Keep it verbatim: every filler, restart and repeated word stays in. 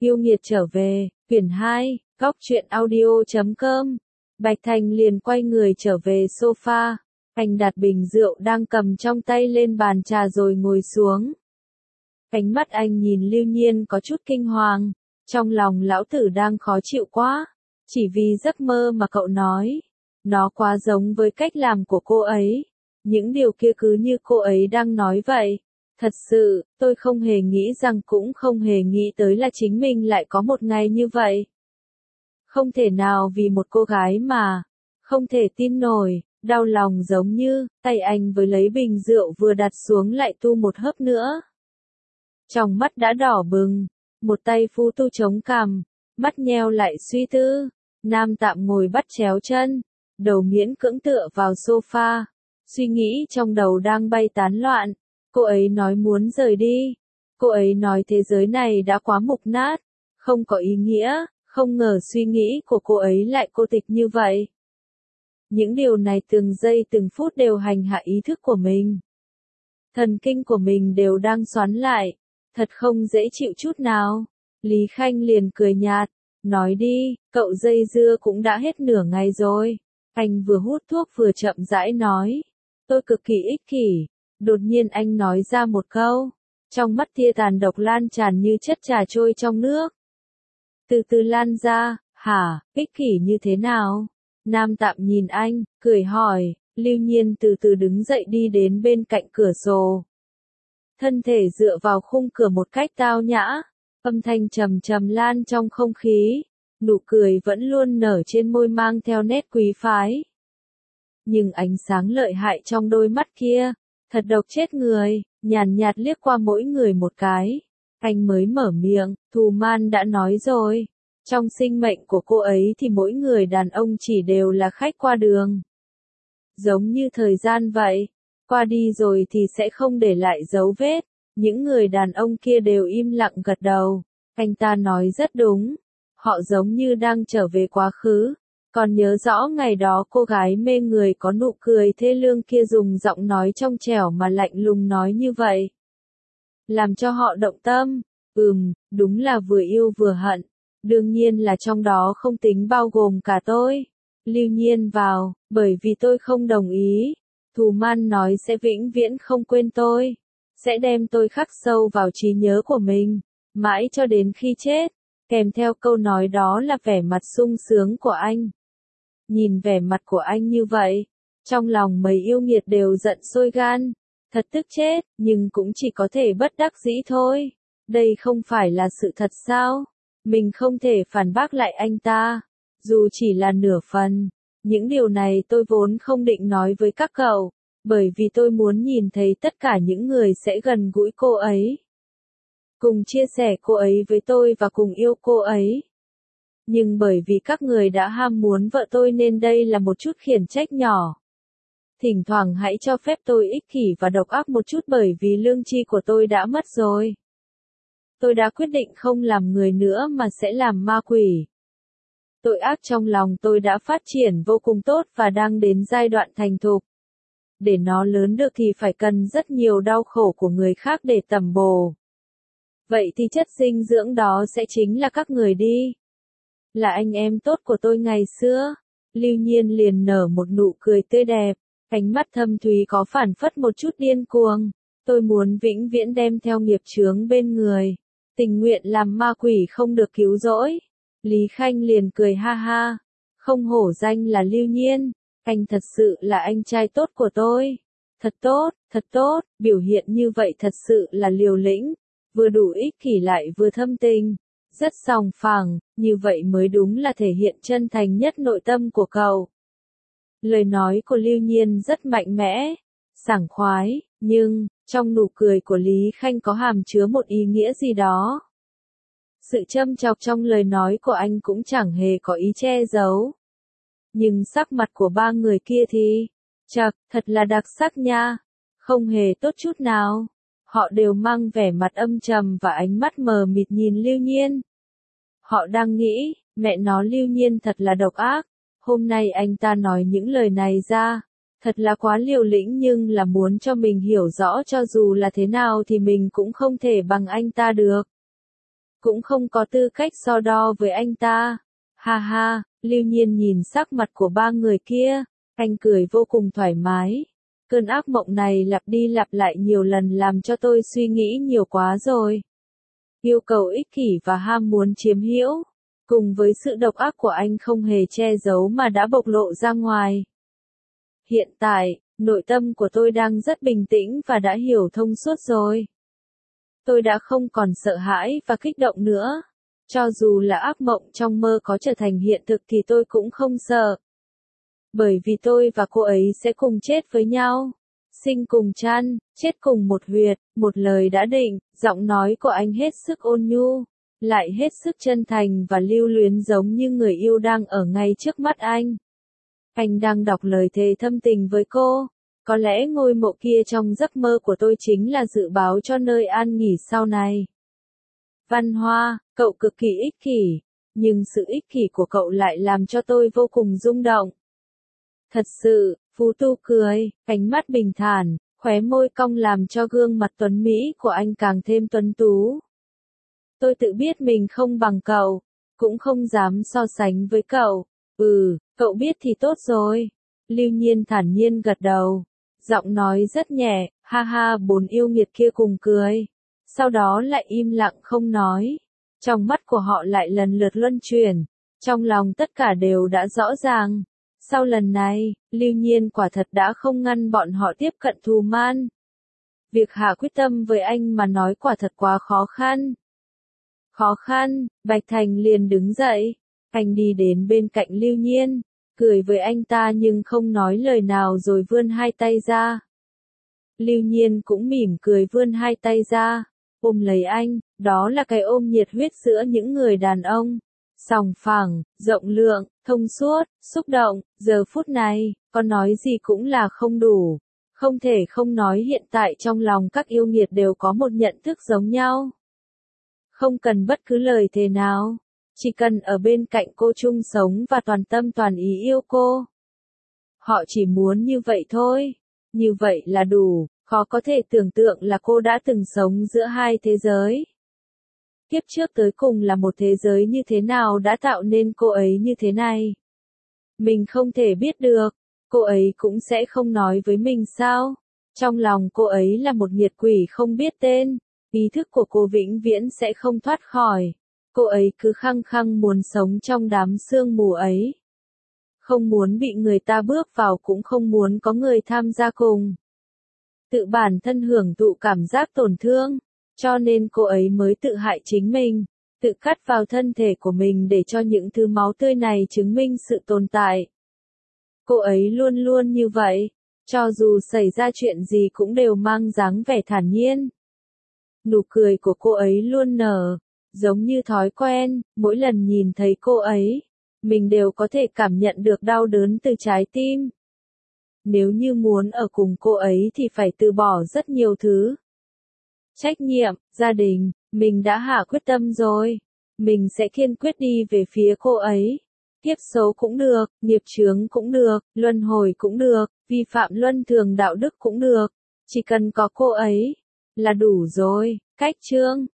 Yêu nghiệt trở về, quyển hai, góc truyện audio chấm com. Bạch Thành liền quay người trở về sofa. Anh đặt bình rượu đang cầm trong tay lên bàn trà rồi ngồi xuống. Ánh mắt anh nhìn Lưu Nhiên có chút kinh hoàng. Trong lòng lão tử đang khó chịu quá. Chỉ vì giấc mơ mà cậu nói. Nó quá giống với cách làm của cô ấy. Những điều kia cứ như cô ấy đang nói vậy. Thật sự, tôi không hề nghĩ rằng cũng không hề nghĩ tới là chính mình lại có một ngày như vậy. Không thể nào vì một cô gái mà. Không thể tin nổi, đau lòng giống như, tay anh với lấy bình rượu vừa đặt xuống lại tu một hớp nữa. Trong mắt đã đỏ bừng, một tay phu tu chống cằm, mắt nheo lại suy tư. Nam Tạm ngồi bắt chéo chân, đầu miễn cưỡng tựa vào sofa, suy nghĩ trong đầu đang bay tán loạn. Cô ấy nói muốn rời đi. Cô ấy nói thế giới này đã quá mục nát, không có ý nghĩa, không ngờ suy nghĩ của cô ấy lại cô tịch như vậy. Những điều này từng giây từng phút đều hành hạ ý thức của mình. Thần kinh của mình đều đang xoắn lại, thật không dễ chịu chút nào. Lý Khanh liền cười nhạt, nói đi, cậu dây dưa cũng đã hết nửa ngày rồi. Anh vừa hút thuốc vừa chậm rãi nói, tôi cực kỳ ích kỷ. Đột nhiên anh nói ra một câu, trong mắt tia tàn độc lan tràn như chất trà trôi trong nước. Từ từ lan ra, hả, ích kỷ như thế nào? Nam Tạm nhìn anh, cười hỏi. Lưu Nhiên từ từ đứng dậy đi đến bên cạnh cửa sổ. Thân thể dựa vào khung cửa một cách tao nhã, âm thanh trầm trầm lan trong không khí, nụ cười vẫn luôn nở trên môi mang theo nét quý phái. Nhưng ánh sáng lợi hại trong đôi mắt kia, thật độc chết người, nhàn nhạt liếc qua mỗi người một cái. Anh mới mở miệng, Thù Man đã nói rồi. Trong sinh mệnh của cô ấy thì mỗi người đàn ông chỉ đều là khách qua đường. Giống như thời gian vậy, qua đi rồi thì sẽ không để lại dấu vết. Những người đàn ông kia đều im lặng gật đầu. Anh ta nói rất đúng. Họ giống như đang trở về quá khứ. Còn nhớ rõ ngày đó cô gái mê người có nụ cười thê lương kia dùng giọng nói trong trẻo mà lạnh lùng nói như vậy. Làm cho họ động tâm. Ừm, đúng là vừa yêu vừa hận. Đương nhiên là trong đó không tính bao gồm cả tôi. Lưu Nhiên vào, bởi vì tôi không đồng ý. Thù Man nói sẽ vĩnh viễn không quên tôi. Sẽ đem tôi khắc sâu vào trí nhớ của mình. Mãi cho đến khi chết. Kèm theo câu nói đó là vẻ mặt sung sướng của anh. Nhìn vẻ mặt của anh như vậy, trong lòng mấy yêu nghiệt đều giận sôi gan. Thật tức chết, nhưng cũng chỉ có thể bất đắc dĩ thôi. Đây không phải là sự thật sao? Mình không thể phản bác lại anh ta. Dù chỉ là nửa phần. Những điều này tôi vốn không định nói với các cậu. Bởi vì tôi muốn nhìn thấy tất cả những người sẽ gần gũi cô ấy. Cùng chia sẻ cô ấy với tôi và cùng yêu cô ấy. Nhưng bởi vì các người đã ham muốn vợ tôi nên đây là một chút khiển trách nhỏ. Thỉnh thoảng hãy cho phép tôi ích kỷ và độc ác một chút bởi vì lương tri của tôi đã mất rồi. Tôi đã quyết định không làm người nữa mà sẽ làm ma quỷ. Tội ác trong lòng tôi đã phát triển vô cùng tốt và đang đến giai đoạn thành thục. Để nó lớn được thì phải cần rất nhiều đau khổ của người khác để tẩm bổ. Vậy thì chất dinh dưỡng đó sẽ chính là các người đi. Là anh em tốt của tôi ngày xưa. Lưu Nhiên liền nở một nụ cười tươi đẹp. Ánh mắt thâm thúy có phản phất một chút điên cuồng. Tôi muốn vĩnh viễn đem theo nghiệp chướng bên người. Tình nguyện làm ma quỷ không được cứu rỗi. Lý Khanh liền cười ha ha. Không hổ danh là Lưu Nhiên. Anh thật sự là anh trai tốt của tôi. Thật tốt, thật tốt, biểu hiện như vậy thật sự là liều lĩnh. Vừa đủ ích kỷ lại vừa thâm tình. Rất sòng phẳng, như vậy mới đúng là thể hiện chân thành nhất nội tâm của cậu. Lời nói của Lưu Nhiên rất mạnh mẽ, sảng khoái, nhưng, trong nụ cười của Lý Khanh có hàm chứa một ý nghĩa gì đó. Sự châm chọc trong lời nói của anh cũng chẳng hề có ý che giấu. Nhưng sắc mặt của ba người kia thì, chật, thật là đặc sắc nha, không hề tốt chút nào. Họ đều mang vẻ mặt âm trầm và ánh mắt mờ mịt nhìn Lưu Nhiên. Họ đang nghĩ, mẹ nó Lưu Nhiên thật là độc ác. Hôm nay anh ta nói những lời này ra, thật là quá liều lĩnh nhưng là muốn cho mình hiểu rõ cho dù là thế nào thì mình cũng không thể bằng anh ta được. cũng không có tư cách so đo với anh ta. Ha ha, Lưu Nhiên nhìn sắc mặt của ba người kia, anh cười vô cùng thoải mái. Cơn ác mộng này lặp đi lặp lại nhiều lần làm cho tôi suy nghĩ nhiều quá rồi. Yêu cầu ích kỷ và ham muốn chiếm hữu, cùng với sự độc ác của anh không hề che giấu mà đã bộc lộ ra ngoài. Hiện tại, nội tâm của tôi đang rất bình tĩnh và đã hiểu thông suốt rồi. Tôi đã không còn sợ hãi và kích động nữa. Cho dù là ác mộng trong mơ có trở thành hiện thực thì tôi cũng không sợ. Bởi vì tôi và cô ấy sẽ cùng chết với nhau. Sinh cùng chăn, chết cùng một huyệt, một lời đã định, giọng nói của anh hết sức ôn nhu, lại hết sức chân thành và lưu luyến giống như người yêu đang ở ngay trước mắt anh. Anh đang đọc lời thề thâm tình với cô. Có lẽ ngôi mộ kia trong giấc mơ của tôi chính là dự báo cho nơi an nghỉ sau này. Văn Hoa, cậu cực kỳ ích kỷ, nhưng sự ích kỷ của cậu lại làm cho tôi vô cùng rung động. Thật sự, Phú Tu cười, ánh mắt bình thản, khóe môi cong làm cho gương mặt tuấn mỹ của anh càng thêm tuấn tú. Tôi tự biết mình không bằng cậu, cũng không dám so sánh với cậu. Ừ, cậu biết thì tốt rồi. Lưu Nhiên thản nhiên gật đầu, giọng nói rất nhẹ, ha ha, bốn yêu nghiệt kia cùng cười. Sau đó lại im lặng không nói. Trong mắt của họ lại lần lượt luân chuyển, trong lòng tất cả đều đã rõ ràng. Sau lần này, Lưu Nhiên quả thật đã không ngăn bọn họ tiếp cận Thù Man. Việc hạ quyết tâm với anh mà nói quả thật quá khó khăn. Khó khăn, Bạch Thành liền đứng dậy. Anh đi đến bên cạnh Lưu Nhiên, cười với anh ta nhưng không nói lời nào rồi vươn hai tay ra. Lưu Nhiên cũng mỉm cười vươn hai tay ra, ôm lấy anh, đó là cái ôm nhiệt huyết giữa những người đàn ông. Sòng phẳng, rộng lượng, thông suốt, xúc động, giờ phút này, có nói gì cũng là không đủ. Không thể không nói hiện tại trong lòng các yêu nghiệt đều có một nhận thức giống nhau. Không cần bất cứ lời thề nào, chỉ cần ở bên cạnh cô chung sống và toàn tâm toàn ý yêu cô. Họ chỉ muốn như vậy thôi, như vậy là đủ, khó có thể tưởng tượng là cô đã từng sống giữa hai thế giới. Kiếp trước tới cùng là một thế giới như thế nào đã tạo nên cô ấy như thế này. Mình không thể biết được, cô ấy cũng sẽ không nói với mình sao. Trong lòng cô ấy là một nhiệt quỷ không biết tên, ý thức của cô vĩnh viễn sẽ không thoát khỏi. Cô ấy cứ khăng khăng muốn sống trong đám sương mù ấy. Không muốn bị người ta bước vào cũng không muốn có người tham gia cùng. Tự bản thân hưởng thụ cảm giác tổn thương. Cho nên cô ấy mới tự hại chính mình, tự cắt vào thân thể của mình để cho những thứ máu tươi này chứng minh sự tồn tại. Cô ấy luôn luôn như vậy, cho dù xảy ra chuyện gì cũng đều mang dáng vẻ thản nhiên. Nụ cười của cô ấy luôn nở, giống như thói quen, mỗi lần nhìn thấy cô ấy, mình đều có thể cảm nhận được đau đớn từ trái tim. Nếu như muốn ở cùng cô ấy thì phải từ bỏ rất nhiều thứ. Trách nhiệm, gia đình, mình đã hạ quyết tâm rồi. Mình sẽ kiên quyết đi về phía cô ấy. Kiếp số cũng được, nghiệp chướng cũng được, luân hồi cũng được, vi phạm luân thường đạo đức cũng được. Chỉ cần có cô ấy, là đủ rồi. Cách chương